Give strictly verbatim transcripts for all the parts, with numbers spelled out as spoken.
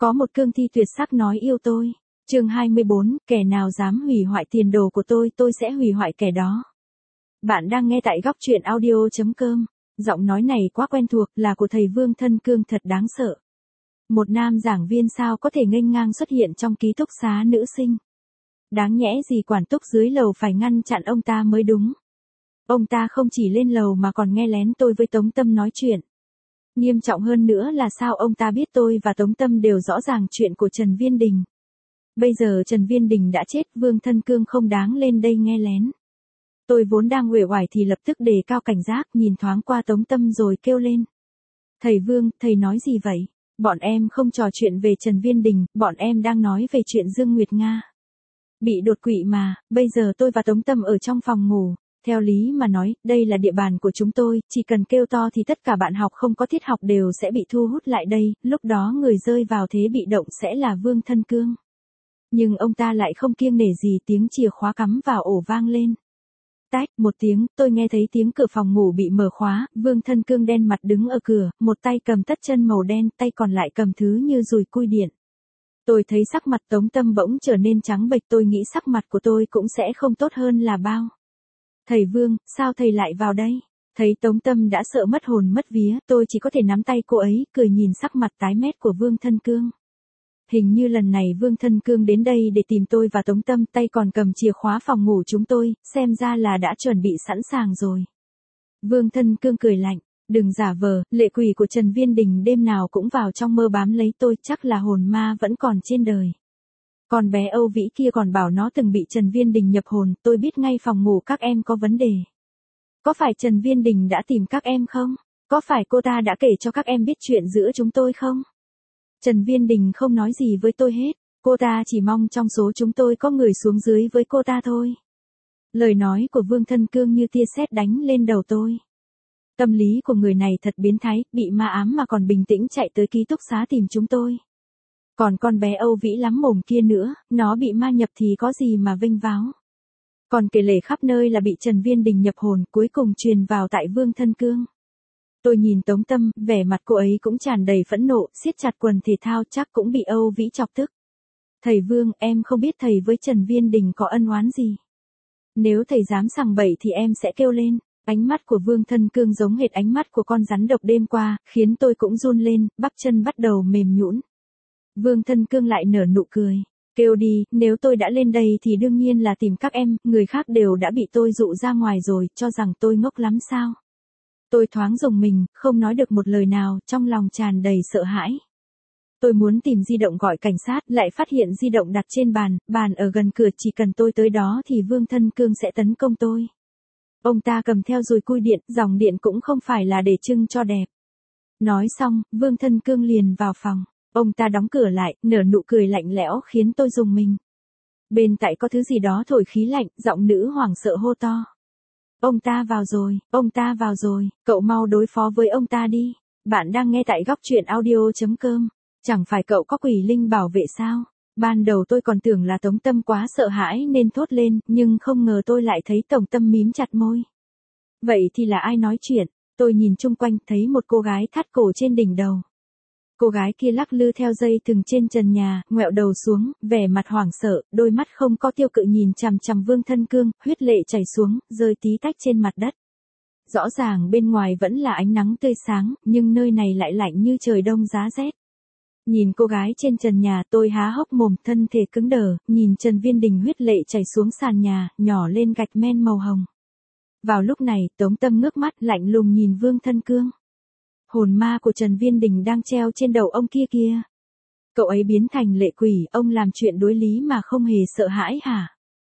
Có một cương thi tuyệt sắc nói yêu tôi. Chương hai mươi bốn, kẻ nào dám hủy hoại tiền đồ của tôi, tôi sẽ hủy hoại kẻ đó. Bạn đang nghe tại góc truyện audio chấm com. Giọng nói này quá quen thuộc, là của thầy Vương Thân Cương, thật đáng sợ. Một nam giảng viên sao có thể nghênh ngang xuất hiện trong ký túc xá nữ sinh. Đáng nhẽ gì quản túc dưới lầu phải ngăn chặn ông ta mới đúng. Ông ta không chỉ lên lầu mà còn nghe lén tôi với Tống Tâm nói chuyện. Nghiêm trọng hơn nữa là sao ông ta biết tôi và Tống Tâm đều rõ ràng chuyện của Trần Viên Đình. Bây giờ Trần Viên Đình đã chết, Vương Thân Cương không đáng lên đây nghe lén. Tôi vốn đang uể oải thì lập tức đề cao cảnh giác, nhìn thoáng qua Tống Tâm rồi kêu lên. Thầy Vương, thầy nói gì vậy? Bọn em không trò chuyện về Trần Viên Đình, bọn em đang nói về chuyện Dương Nguyệt Nga. Bị đột quỵ mà, bây giờ tôi và Tống Tâm ở trong phòng ngủ. Theo lý mà nói, đây là địa bàn của chúng tôi, chỉ cần kêu to thì tất cả bạn học không có tiết học đều sẽ bị thu hút lại đây, lúc đó người rơi vào thế bị động sẽ là Vương Thân Cương. Nhưng ông ta lại không kiêng nể gì, tiếng chìa khóa cắm vào ổ vang lên. Tách, một tiếng, tôi nghe thấy tiếng cửa phòng ngủ bị mở khóa, Vương Thân Cương đen mặt đứng ở cửa, một tay cầm tất chân màu đen, tay còn lại cầm thứ như dùi cui điện. Tôi thấy sắc mặt Tống Tâm bỗng trở nên trắng bệch, tôi nghĩ sắc mặt của tôi cũng sẽ không tốt hơn là bao. Thầy Vương, sao thầy lại vào đây? Thấy Tống Tâm đã sợ mất hồn mất vía, tôi chỉ có thể nắm tay cô ấy, cười nhìn sắc mặt tái mét của Vương Thân Cương. Hình như lần này Vương Thân Cương đến đây để tìm tôi và Tống Tâm, tay còn cầm chìa khóa phòng ngủ chúng tôi, xem ra là đã chuẩn bị sẵn sàng rồi. Vương Thân Cương cười lạnh, đừng giả vờ, lệ quỷ của Trần Viên Đình đêm nào cũng vào trong mơ bám lấy tôi, chắc là hồn ma vẫn còn trên đời. Còn bé Âu Vĩ kia còn bảo nó từng bị Trần Viên Đình nhập hồn, tôi biết ngay phòng ngủ các em có vấn đề. Có phải Trần Viên Đình đã tìm các em không? Có phải cô ta đã kể cho các em biết chuyện giữa chúng tôi không? Trần Viên Đình không nói gì với tôi hết, cô ta chỉ mong trong số chúng tôi có người xuống dưới với cô ta thôi. Lời nói của Vương Thân Cương như tia sét đánh lên đầu tôi. Tâm lý của người này thật biến thái, bị ma ám mà còn bình tĩnh chạy tới ký túc xá tìm chúng tôi. Còn con bé Âu Vĩ lắm mồm kia nữa, nó bị ma nhập thì có gì mà vênh váo. Còn kể lể khắp nơi là bị Trần Viên Đình nhập hồn, cuối cùng truyền vào tại Vương Thân Cương. Tôi nhìn Tống Tâm, vẻ mặt cô ấy cũng tràn đầy phẫn nộ, siết chặt quần thể thao, chắc cũng bị Âu Vĩ chọc tức. Thầy Vương, em không biết thầy với Trần Viên Đình có ân oán gì. Nếu thầy dám sằng bậy thì em sẽ kêu lên. Ánh mắt của Vương Thân Cương giống hệt ánh mắt của con rắn độc đêm qua, khiến tôi cũng run lên, bắp chân bắt đầu mềm nhũn. Vương Thân Cương lại nở nụ cười. Kêu đi, nếu tôi đã lên đây thì đương nhiên là tìm các em, người khác đều đã bị tôi dụ ra ngoài rồi, cho rằng tôi ngốc lắm sao. Tôi thoáng rùng mình, không nói được một lời nào, trong lòng tràn đầy sợ hãi. Tôi muốn tìm di động gọi cảnh sát, lại phát hiện di động đặt trên bàn, bàn ở gần cửa, chỉ cần tôi tới đó thì Vương Thân Cương sẽ tấn công tôi. Ông ta cầm theo dùi cui điện, dòng điện cũng không phải là để trưng cho đẹp. Nói xong, Vương Thân Cương liền vào phòng. Ông ta đóng cửa lại, nở nụ cười lạnh lẽo khiến tôi rùng mình. Bên tại có thứ gì đó thổi khí lạnh, giọng nữ hoảng sợ hô to. Ông ta vào rồi, ông ta vào rồi, cậu mau đối phó với ông ta đi. Bạn đang nghe tại góc truyện audio chấm com. Chẳng phải cậu có quỷ linh bảo vệ sao? Ban đầu tôi còn tưởng là Tống Tâm quá sợ hãi nên thốt lên, nhưng không ngờ tôi lại thấy Tống Tâm mím chặt môi. Vậy thì là ai nói chuyện? Tôi nhìn chung quanh, thấy một cô gái thắt cổ trên đỉnh đầu. Cô gái kia lắc lư theo dây thừng trên trần nhà, ngoẹo đầu xuống, vẻ mặt hoảng sợ, đôi mắt không có tiêu cự nhìn chằm chằm Vương Thân Cương, huyết lệ chảy xuống, rơi tí tách trên mặt đất. Rõ ràng bên ngoài vẫn là ánh nắng tươi sáng, nhưng nơi này lại lạnh như trời đông giá rét. Nhìn cô gái trên trần nhà, tôi há hốc mồm, thân thể cứng đờ, nhìn Trần Viên Đình huyết lệ chảy xuống sàn nhà, nhỏ lên gạch men màu hồng. Vào lúc này, Tống Tâm ngước mắt lạnh lùng nhìn Vương Thân Cương. Hồn ma của Trần Viên Đình đang treo trên đầu ông kia kia. Cậu ấy biến thành lệ quỷ, ông làm chuyện đối lý mà không hề sợ hãi hả?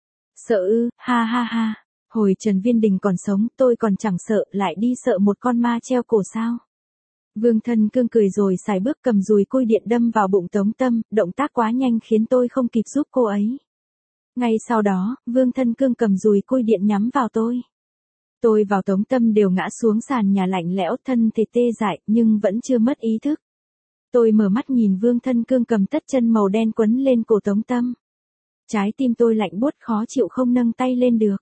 Sợ ư, ha ha ha. Hồi Trần Viên Đình còn sống, tôi còn chẳng sợ, lại đi sợ một con ma treo cổ sao? Vương Thân Cương cười rồi xài bước cầm dùi cui điện đâm vào bụng Tống Tâm, động tác quá nhanh khiến tôi không kịp giúp cô ấy. Ngay sau đó, Vương Thân Cương cầm dùi cui điện nhắm vào tôi. Tôi vào Tống Tâm đều ngã xuống sàn nhà lạnh lẽo, thân thể tê dại, nhưng vẫn chưa mất ý thức. Tôi mở mắt nhìn Vương Thân Cương cầm tất chân màu đen quấn lên cổ Tống Tâm. Trái tim tôi lạnh buốt khó chịu không nâng tay lên được.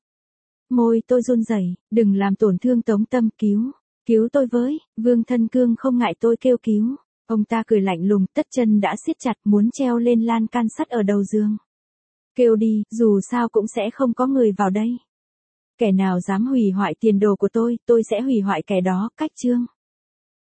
Môi tôi run rẩy, đừng làm tổn thương Tống Tâm, cứu, cứu tôi với. Vương Thân Cương không ngại tôi kêu cứu. Ông ta cười lạnh lùng, tất chân đã siết chặt muốn treo lên lan can sắt ở đầu giường. Kêu đi, dù sao cũng sẽ không có người vào đây. Kẻ nào dám hủy hoại tiền đồ của tôi, tôi sẽ hủy hoại kẻ đó, cách chương.